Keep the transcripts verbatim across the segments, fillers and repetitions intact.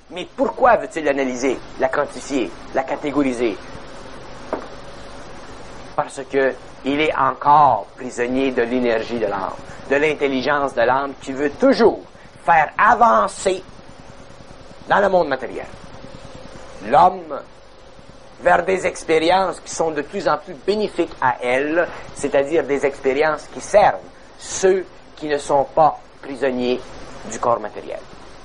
Mais pourquoi veut-il l'analyser, la quantifier, la catégoriser? Parce que il est encore prisonnier de l'énergie de l'âme, de l'intelligence de l'âme qui veut toujours faire avancer dans le monde matériel l'homme vers des expériences qui sont de plus en plus bénéfiques à elle, c'est-à-dire des expériences qui servent ceux qui ne sont pas prisonniers du corps matériel.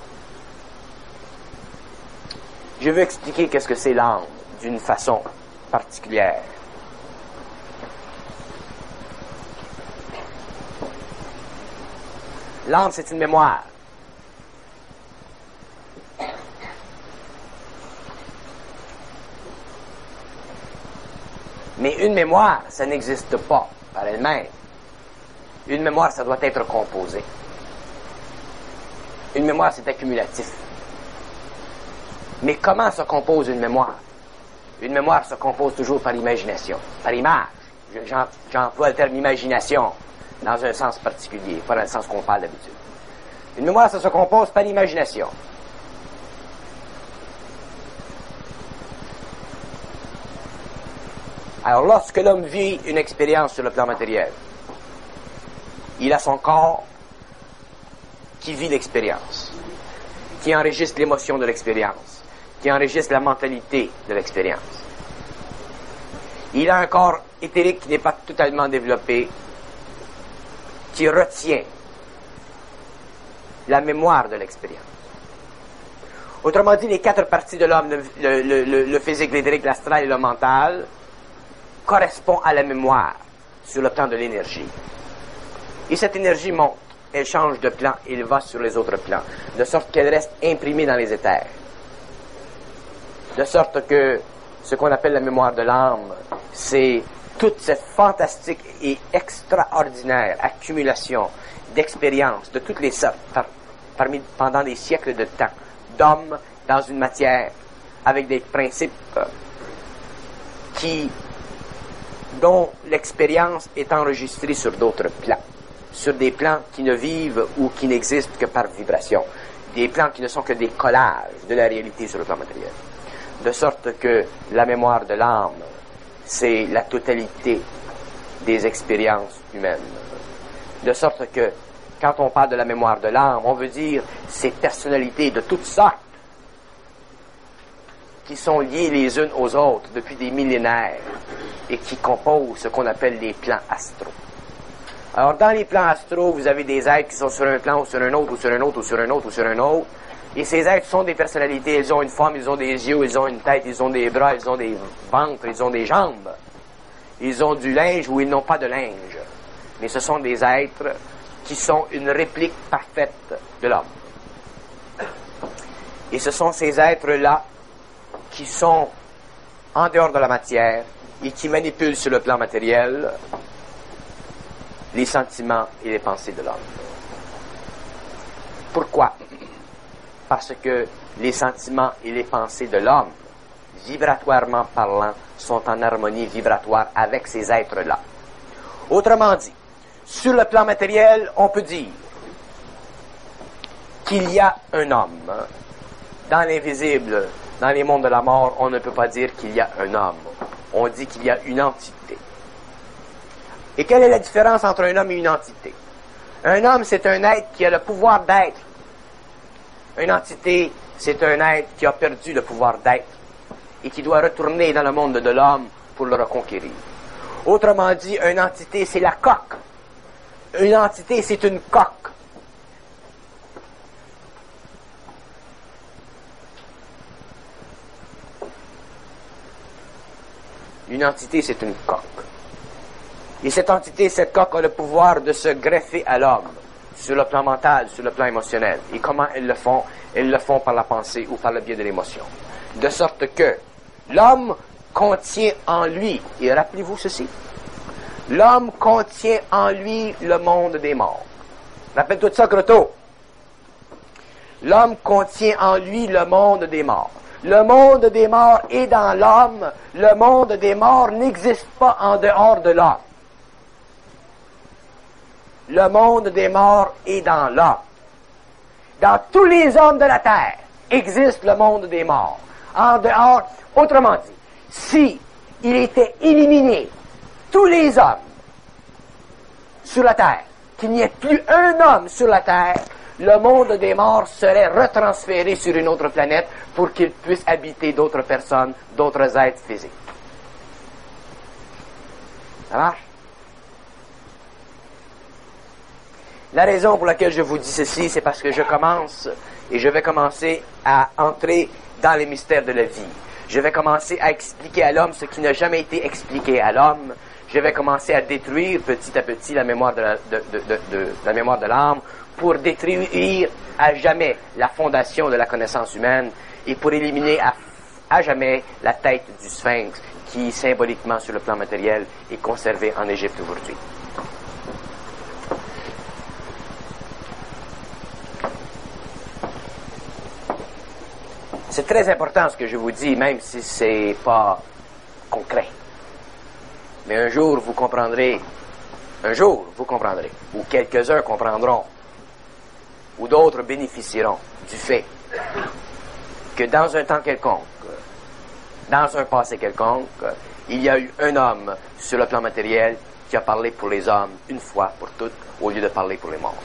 Je veux expliquer qu'est-ce que c'est l'âme d'une façon particulière. L'âme, c'est une mémoire. Mais une mémoire, ça n'existe pas par elle-même. Une mémoire, ça doit être composé. Une mémoire, c'est accumulatif. Mais comment se compose une mémoire? Une mémoire se compose toujours par imagination, par image. J'en- J'emploie le terme imagination dans un sens particulier, pas dans le sens qu'on parle d'habitude. Une mémoire, ça se compose par imagination. Alors, lorsque l'homme vit une expérience sur le plan matériel, il a son corps qui vit l'expérience, qui enregistre l'émotion de l'expérience, qui enregistre la mentalité de l'expérience. Il a un corps éthérique qui n'est pas totalement développé, qui retient la mémoire de l'expérience. Autrement dit, les quatre parties de l'homme, le, le, le, le physique, l'éthérique, l'astral et le mental, correspond à la mémoire sur le plan de l'énergie. Et cette énergie monte, elle change de plan et elle va sur les autres plans, de sorte qu'elle reste imprimée dans les éthers. De sorte que ce qu'on appelle la mémoire de l'âme, c'est toute cette fantastique et extraordinaire accumulation d'expériences de toutes les sortes, par, parmi, pendant des siècles de temps, d'hommes dans une matière, avec des principes qui dont l'expérience est enregistrée sur d'autres plans, sur des plans qui ne vivent ou qui n'existent que par vibration, des plans qui ne sont que des collages de la réalité sur le plan matériel. De sorte que la mémoire de l'âme, c'est la totalité des expériences humaines. De sorte que, quand on parle de la mémoire de l'âme, on veut dire ces personnalités de toutes sortes qui sont liées les unes aux autres depuis des millénaires et qui composent ce qu'on appelle les plans astraux. Alors, dans les plans astraux, vous avez des êtres qui sont sur un plan ou sur un autre, ou sur un autre, ou sur un autre, ou sur un autre. Et ces êtres sont des personnalités. Ils ont une forme, ils ont des yeux, ils ont une tête, ils ont des bras, ils ont des ventres, ils ont des jambes. Ils ont du linge ou ils n'ont pas de linge. Mais ce sont des êtres qui sont une réplique parfaite de l'homme. Et ce sont ces êtres-là qui sont en dehors de la matière et qui manipulent sur le plan matériel les sentiments et les pensées de l'homme. Pourquoi? Parce que les sentiments et les pensées de l'homme, vibratoirement parlant, sont en harmonie vibratoire avec ces êtres-là. Autrement dit, sur le plan matériel, on peut dire qu'il y a un homme. Dans l'invisible, dans les mondes de la mort, on ne peut pas dire qu'il y a un homme. On dit qu'il y a une entité. Et quelle est la différence entre un homme et une entité? Un homme, c'est un être qui a le pouvoir d'être. Une entité, c'est un être qui a perdu le pouvoir d'être et qui doit retourner dans le monde de l'homme pour le reconquérir. Autrement dit, une entité, c'est la coque. Une entité, c'est une coque. Une entité, c'est une coque. Et cette entité, cette coque a le pouvoir de se greffer à l'homme, sur le plan mental, sur le plan émotionnel. Et comment elles le font? Elles le font par la pensée ou par le biais de l'émotion. De sorte que l'homme contient en lui, et rappelez-vous ceci, l'homme contient en lui le monde des morts. Rappelle-toi de ça, Croteau. L'homme contient en lui le monde des morts. Le monde des morts est dans l'homme. Le monde des morts n'existe pas en dehors de l'homme. Le monde des morts est dans l'homme. Dans tous les hommes de la terre, existe le monde des morts. En dehors, autrement dit, si il était éliminé tous les hommes sur la Terre, qu'il n'y ait plus un homme sur la Terre, le monde des morts serait retransféré sur une autre planète pour qu'il puisse habiter d'autres personnes, d'autres êtres physiques. Ça marche? La raison pour laquelle je vous dis ceci, c'est parce que je commence et je vais commencer à entrer dans les mystères de la vie. Je vais commencer à expliquer à l'homme ce qui n'a jamais été expliqué à l'homme. Je vais commencer à détruire petit à petit la mémoire de la, de, de, de, de, la mémoire de l'âme pour détruire à jamais la fondation de la connaissance humaine et pour éliminer à, à jamais la tête du sphinx qui, symboliquement sur le plan matériel, est conservée en Égypte aujourd'hui. C'est très important ce que je vous dis, même si c'est pas concret. Mais un jour, vous comprendrez, un jour, vous comprendrez, ou quelques-uns comprendront, ou d'autres bénéficieront du fait que dans un temps quelconque, dans un passé quelconque, il y a eu un homme sur le plan matériel qui a parlé pour les hommes une fois pour toutes, au lieu de parler pour les morts.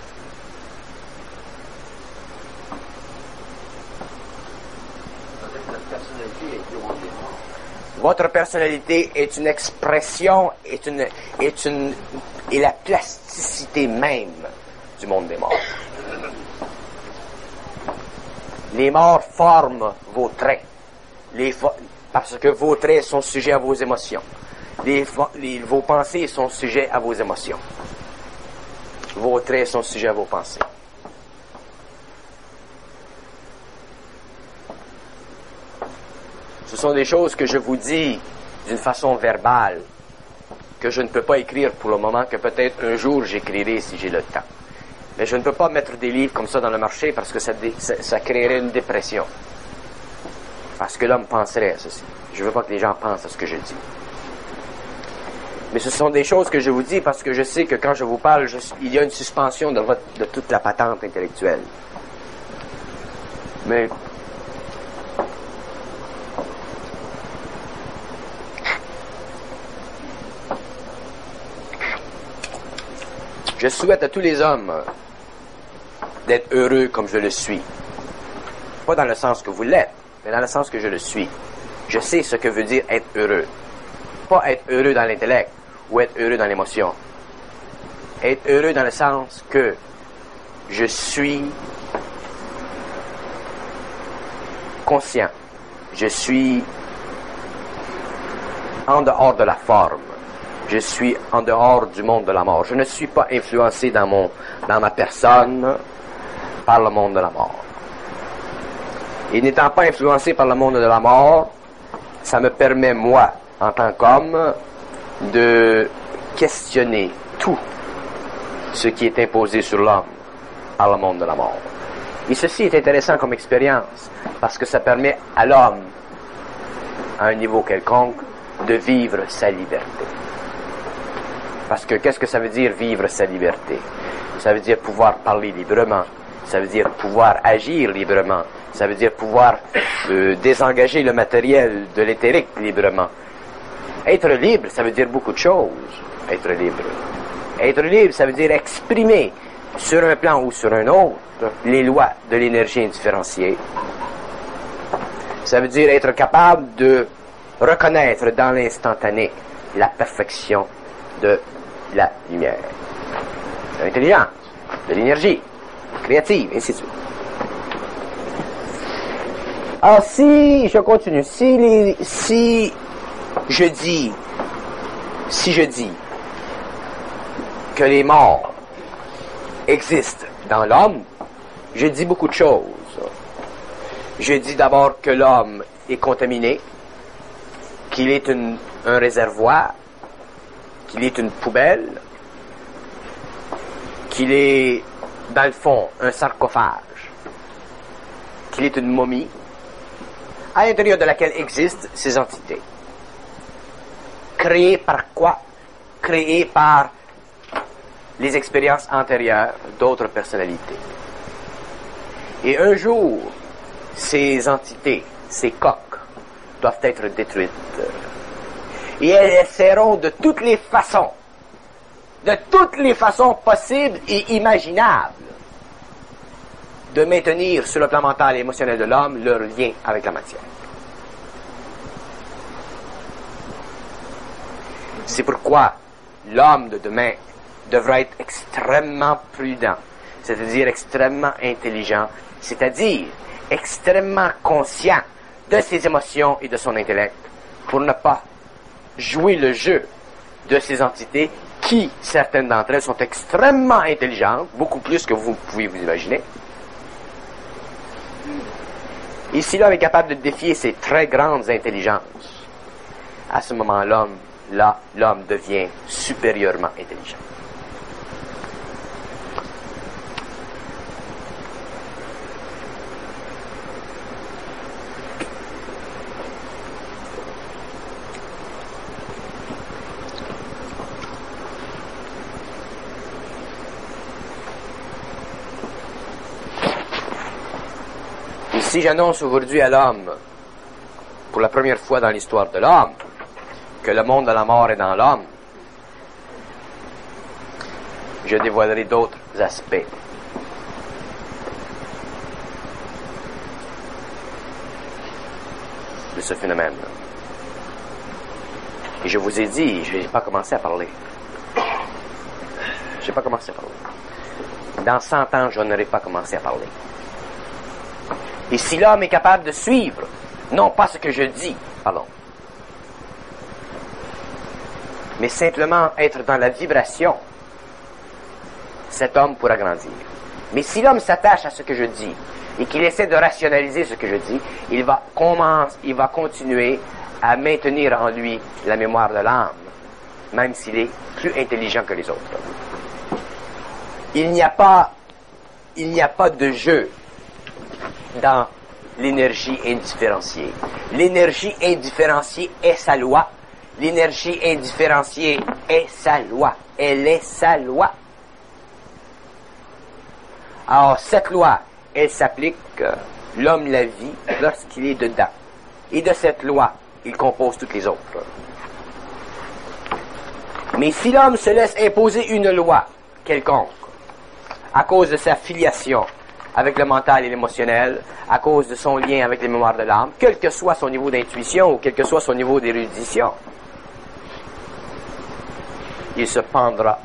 Votre personnalité est une expression, est une, est une, est la plasticité même du monde des morts. Les morts forment vos traits, les fo- parce que vos traits sont sujets à vos émotions. Les, les, vos pensées sont sujets à vos émotions. Vos traits sont sujets à vos pensées. Ce sont des choses que je vous dis d'une façon verbale, que je ne peux pas écrire pour le moment, que peut-être un jour j'écrirai si j'ai le temps. Mais je ne peux pas mettre des livres comme ça dans le marché parce que ça, dé, ça, ça créerait une dépression. Parce que l'homme penserait à ceci. Je ne veux pas que les gens pensent à ce que je dis. Mais ce sont des choses que je vous dis parce que je sais que quand je vous parle, je, il y a une suspension de, votre, de toute la patente intellectuelle. Mais je souhaite à tous les hommes d'être heureux comme je le suis. Pas dans le sens que vous l'êtes, mais dans le sens que je le suis. Je sais ce que veut dire être heureux. Pas être heureux dans l'intellect ou être heureux dans l'émotion. Être heureux dans le sens que je suis conscient. Je suis en dehors de la forme. Je suis en dehors du monde de la mort. Je ne suis pas influencé dans mon, dans ma personne par le monde de la mort. Et n'étant pas influencé par le monde de la mort, ça me permet, moi, en tant qu'homme, de questionner tout ce qui est imposé sur l'homme par le monde de la mort. Et ceci est intéressant comme expérience, parce que ça permet à l'homme, à un niveau quelconque, de vivre sa liberté. Parce que qu'est-ce que ça veut dire vivre sa liberté? Ça veut dire pouvoir parler librement. Ça veut dire pouvoir agir librement. Ça veut dire pouvoir euh, désengager le matériel de l'éthérique librement. Être libre, ça veut dire beaucoup de choses. Être libre. Être libre, ça veut dire exprimer sur un plan ou sur un autre les lois de l'énergie indifférenciée. Ça veut dire être capable de reconnaître dans l'instantané la perfection de la lumière, de l'intelligence, de l'énergie créative, et ainsi de suite. Alors si je continue, si, les, si je dis, si je dis que les morts existent dans l'homme, je dis beaucoup de choses. Je dis d'abord que l'homme est contaminé, qu'il est une, un réservoir, qu'il est une poubelle, qu'il est, dans le fond, un sarcophage, qu'il est une momie, à l'intérieur de laquelle existent ces entités. Créées par quoi? Créées par les expériences antérieures d'autres personnalités. Et un jour, ces entités, ces coques, doivent être détruites. Et elles essaieront de toutes les façons, de toutes les façons possibles et imaginables, de maintenir sur le plan mental et émotionnel de l'homme leur lien avec la matière. C'est pourquoi l'homme de demain devra être extrêmement prudent, c'est-à-dire extrêmement intelligent, c'est-à-dire extrêmement conscient de ses émotions et de son intellect, pour ne pas jouer le jeu de ces entités qui, certaines d'entre elles, sont extrêmement intelligentes, beaucoup plus que vous pouvez vous imaginer. Et si l'homme est capable de défier ces très grandes intelligences, à ce moment-là, là, l'homme devient supérieurement intelligent. Et si j'annonce aujourd'hui à l'homme, pour la première fois dans l'histoire de l'homme, que le monde de la mort est dans l'homme, je dévoilerai d'autres aspects. De ce phénomène. Et je vous ai dit, je n'ai pas commencé à parler. Je n'ai pas commencé à parler. Dans cent ans, je n'aurai pas commencé à parler. Et si l'homme est capable de suivre, non pas ce que je dis, pardon, mais simplement être dans la vibration, cet homme pourra grandir. Mais si l'homme s'attache à ce que je dis et qu'il essaie de rationaliser ce que je dis, il va, commence, il va continuer à maintenir en lui la mémoire de l'âme, même s'il est plus intelligent que les autres. Il n'y a pas, il n'y a pas de jeu dans l'énergie indifférenciée. L'énergie indifférenciée est sa loi. L'énergie indifférenciée est sa loi. Elle est sa loi. Alors, cette loi, elle s'applique, euh, l'homme la vit lorsqu'il est dedans. Et de cette loi, il compose toutes les autres. Mais si l'homme se laisse imposer une loi quelconque, à cause de sa filiation avec le mental et l'émotionnel, à cause de son lien avec les mémoires de l'âme, quel que soit son niveau d'intuition ou quel que soit son niveau d'érudition, il se pendra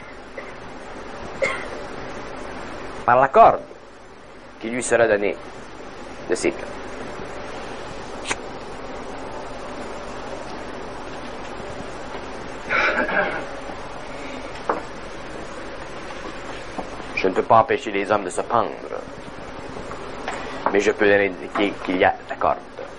par la corde qui lui sera donnée de ses plans. Je ne peux pas empêcher les hommes de se pendre, mais je peux leur indiquer qu'il y a la corde.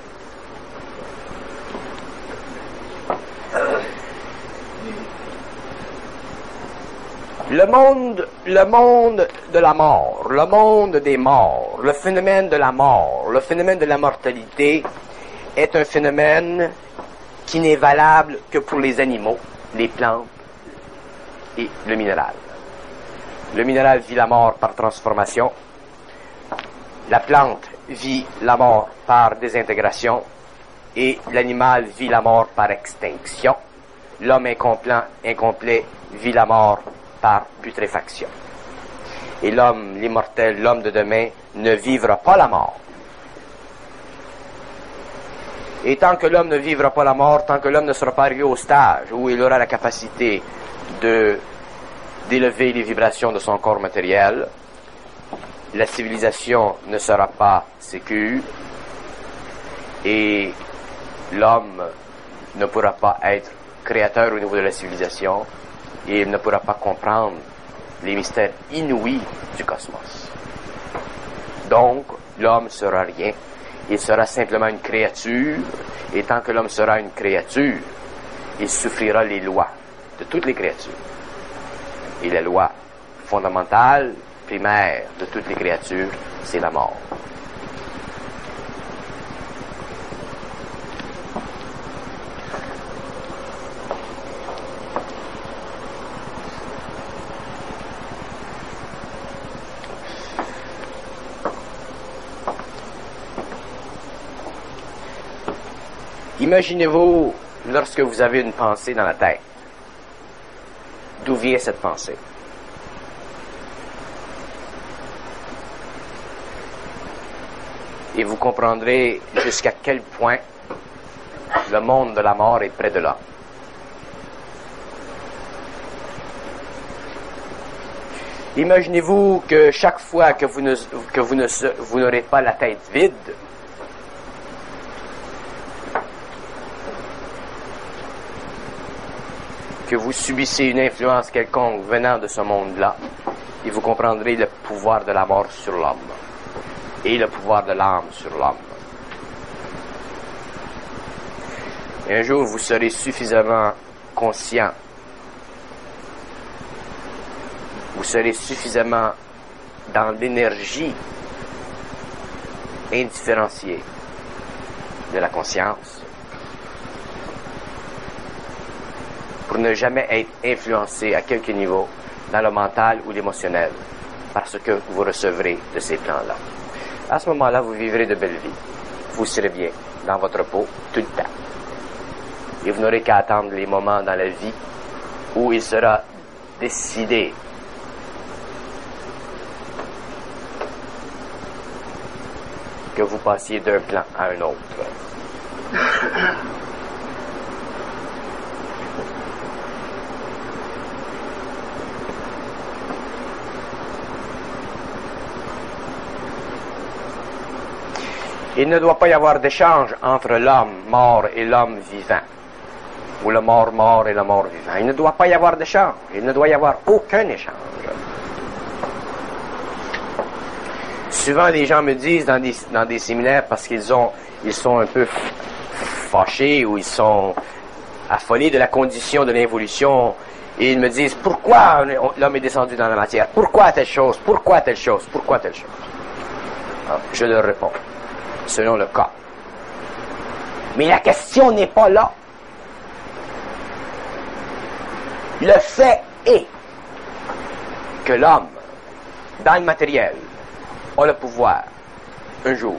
Le monde, le monde de la mort, le monde des morts, le phénomène de la mort, le phénomène de la mortalité est un phénomène qui n'est valable que pour les animaux, les plantes et le minéral. Le minéral vit la mort par transformation, la plante vit la mort par désintégration et l'animal vit la mort par extinction. L'homme incomplet, incomplet vit la mort par putréfaction. Et l'homme, l'immortel, l'homme de demain, ne vivra pas la mort. Et tant que l'homme ne vivra pas la mort, tant que l'homme ne sera pas arrivé au stage où il aura la capacité de d'élever les vibrations de son corps matériel, la civilisation ne sera pas sécure et l'homme ne pourra pas être créateur au niveau de la civilisation et il ne pourra pas comprendre les mystères inouïs du cosmos. Donc, l'homme sera rien. Il sera simplement une créature, et tant que l'homme sera une créature, il souffrira les lois de toutes les créatures. Et la loi fondamentale, primaire de toutes les créatures, c'est la mort. Imaginez-vous lorsque vous avez une pensée dans la tête. D'où vient cette pensée? Et vous comprendrez jusqu'à quel point le monde de la mort est près de là. Imaginez-vous que chaque fois que vous ne, que vous ne, vous n'aurez pas la tête vide, que vous subissez une influence quelconque venant de ce monde-là, et vous comprendrez le pouvoir de la mort sur l'homme et le pouvoir de l'âme sur l'homme. Et un jour, vous serez suffisamment conscient, vous serez suffisamment dans l'énergie indifférenciée de la conscience pour ne jamais être influencé à quelque niveau dans le mental ou l'émotionnel par ce que vous recevrez de ces plans-là. À ce moment-là, vous vivrez de belles vies. Vous serez bien dans votre peau tout le temps. Et vous n'aurez qu'à attendre les moments dans la vie où il sera décidé que vous passiez d'un plan à un autre. Il ne doit pas y avoir d'échange entre l'homme mort et l'homme vivant, ou le mort mort et le mort vivant. Il ne doit pas y avoir d'échange. Il ne doit y avoir aucun échange. Souvent, les gens me disent dans des, dans des séminaires, parce qu'ils ont, ils sont un peu fâchés ou ils sont affolés de la condition de l'évolution, et ils me disent, pourquoi l'homme est descendu dans la matière? Pourquoi telle chose? Pourquoi telle chose? Pourquoi telle chose? Alors, je leur réponds, selon le cas. Mais la question n'est pas là. Le fait est que l'homme, dans le matériel, a le pouvoir, un jour,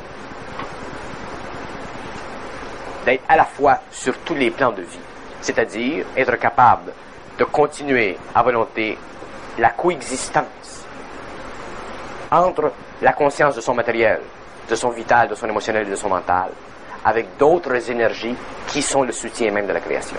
d'être à la fois sur tous les plans de vie, c'est-à-dire être capable de continuer à volonté la coexistence entre la conscience de son matériel, de son vital, de son émotionnel et de son mental, avec d'autres énergies qui sont le soutien même de la création.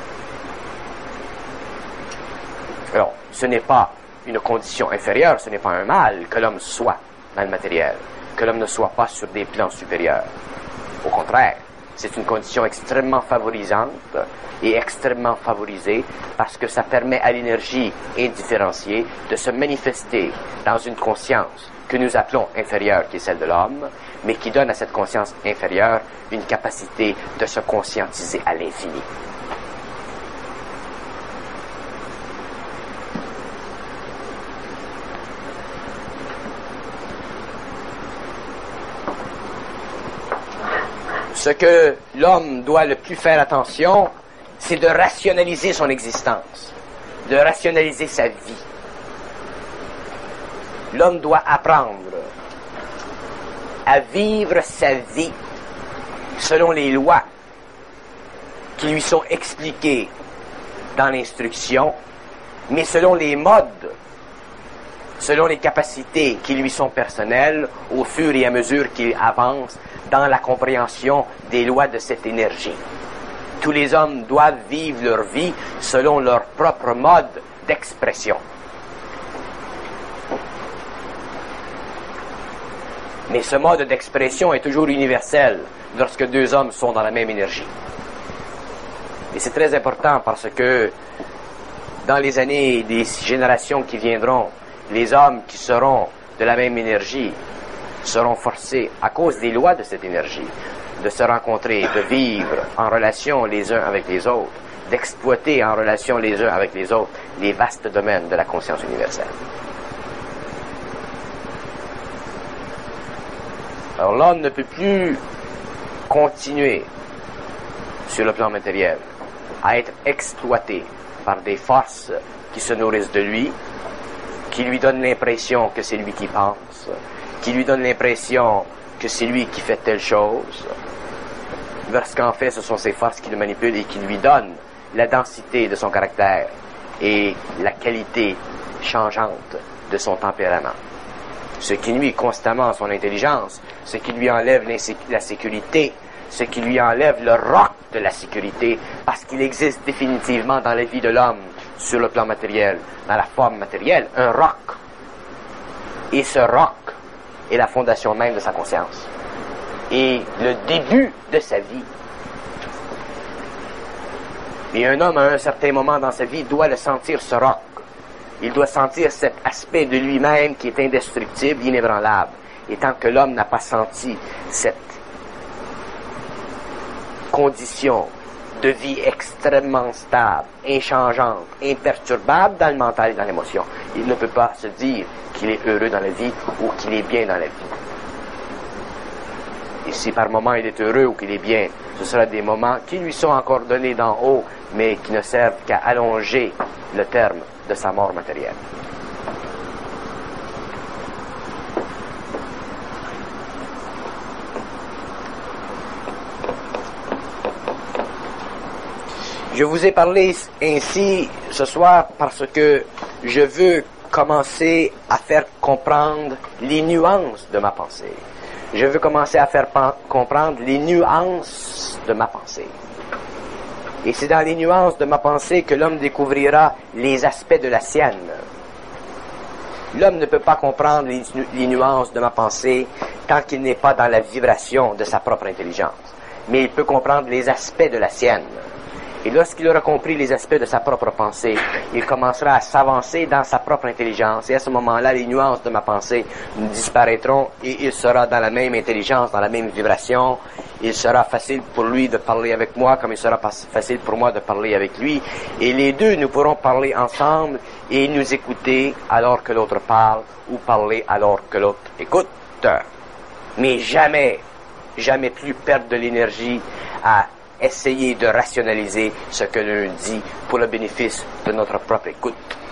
Alors, ce n'est pas une condition inférieure, ce n'est pas un mal que l'homme soit dans le matériel, que l'homme ne soit pas sur des plans supérieurs. Au contraire, c'est une condition extrêmement favorisante et extrêmement favorisée parce que ça permet à l'énergie indifférenciée de se manifester dans une conscience que nous appelons inférieure, qui est celle de l'homme, mais qui donne à cette conscience inférieure une capacité de se conscientiser à l'infini. Ce que l'homme doit le plus faire attention, c'est de rationaliser son existence, de rationaliser sa vie. L'homme doit apprendre à vivre sa vie selon les lois qui lui sont expliquées dans l'instruction, mais selon les modes, selon les capacités qui lui sont personnelles au fur et à mesure qu'il avance dans la compréhension des lois de cette énergie. Tous les hommes doivent vivre leur vie selon leur propre mode d'expression. Mais ce mode d'expression est toujours universel lorsque deux hommes sont dans la même énergie. Et c'est très important parce que dans les années, des générations qui viendront, les hommes qui seront de la même énergie seront forcés, à cause des lois de cette énergie, de se rencontrer, de vivre en relation les uns avec les autres, d'exploiter en relation les uns avec les autres les vastes domaines de la conscience universelle. Alors l'homme ne peut plus continuer sur le plan matériel à être exploité par des forces qui se nourrissent de lui, qui lui donnent l'impression que c'est lui qui pense, qui lui donnent l'impression que c'est lui qui fait telle chose, Parce qu'en fait, ce sont ses forces qui le manipulent et qui lui donnent la densité de son caractère et la qualité changeante de son tempérament. Ce qui nuit constamment à son intelligence, ce qui lui enlève la sécurité, ce qui lui enlève le roc de la sécurité, parce qu'il existe définitivement dans la vie de l'homme, sur le plan matériel, dans la forme matérielle, un roc. Et ce roc est la fondation même de sa conscience. Et le début de sa vie. Et un homme, à un certain moment dans sa vie, doit le sentir, ce roc. Il doit sentir cet aspect de lui-même qui est indestructible, inébranlable. Et tant que l'homme n'a pas senti cette condition de vie extrêmement stable, inchangeante, imperturbable dans le mental et dans l'émotion, il ne peut pas se dire qu'il est heureux dans la vie ou qu'il est bien dans la vie. Et si par moment il est heureux ou qu'il est bien, ce sera des moments qui lui sont encore donnés d'en haut, mais qui ne servent qu'à allonger le terme de sa mort matérielle. Je vous ai parlé ainsi ce soir parce que je veux commencer à faire comprendre les nuances de ma pensée. Je veux commencer à faire comprendre les nuances de ma pensée. Et c'est dans les nuances de ma pensée que l'homme découvrira les aspects de la sienne. L'homme ne peut pas comprendre les, les nuances de ma pensée tant qu'il n'est pas dans la vibration de sa propre intelligence. Mais il peut comprendre les aspects de la sienne. Et lorsqu'il aura compris les aspects de sa propre pensée, il commencera à s'avancer dans sa propre intelligence. Et à ce moment-là, les nuances de ma pensée disparaîtront et il sera dans la même intelligence, dans la même vibration. Il sera facile pour lui de parler avec moi comme il sera facile pour moi de parler avec lui. Et les deux, nous pourrons parler ensemble et nous écouter alors que l'autre parle ou parler alors que l'autre écoute. Mais jamais, jamais plus perdre de l'énergie à essayer de rationaliser ce que l'un dit pour le bénéfice de notre propre écoute.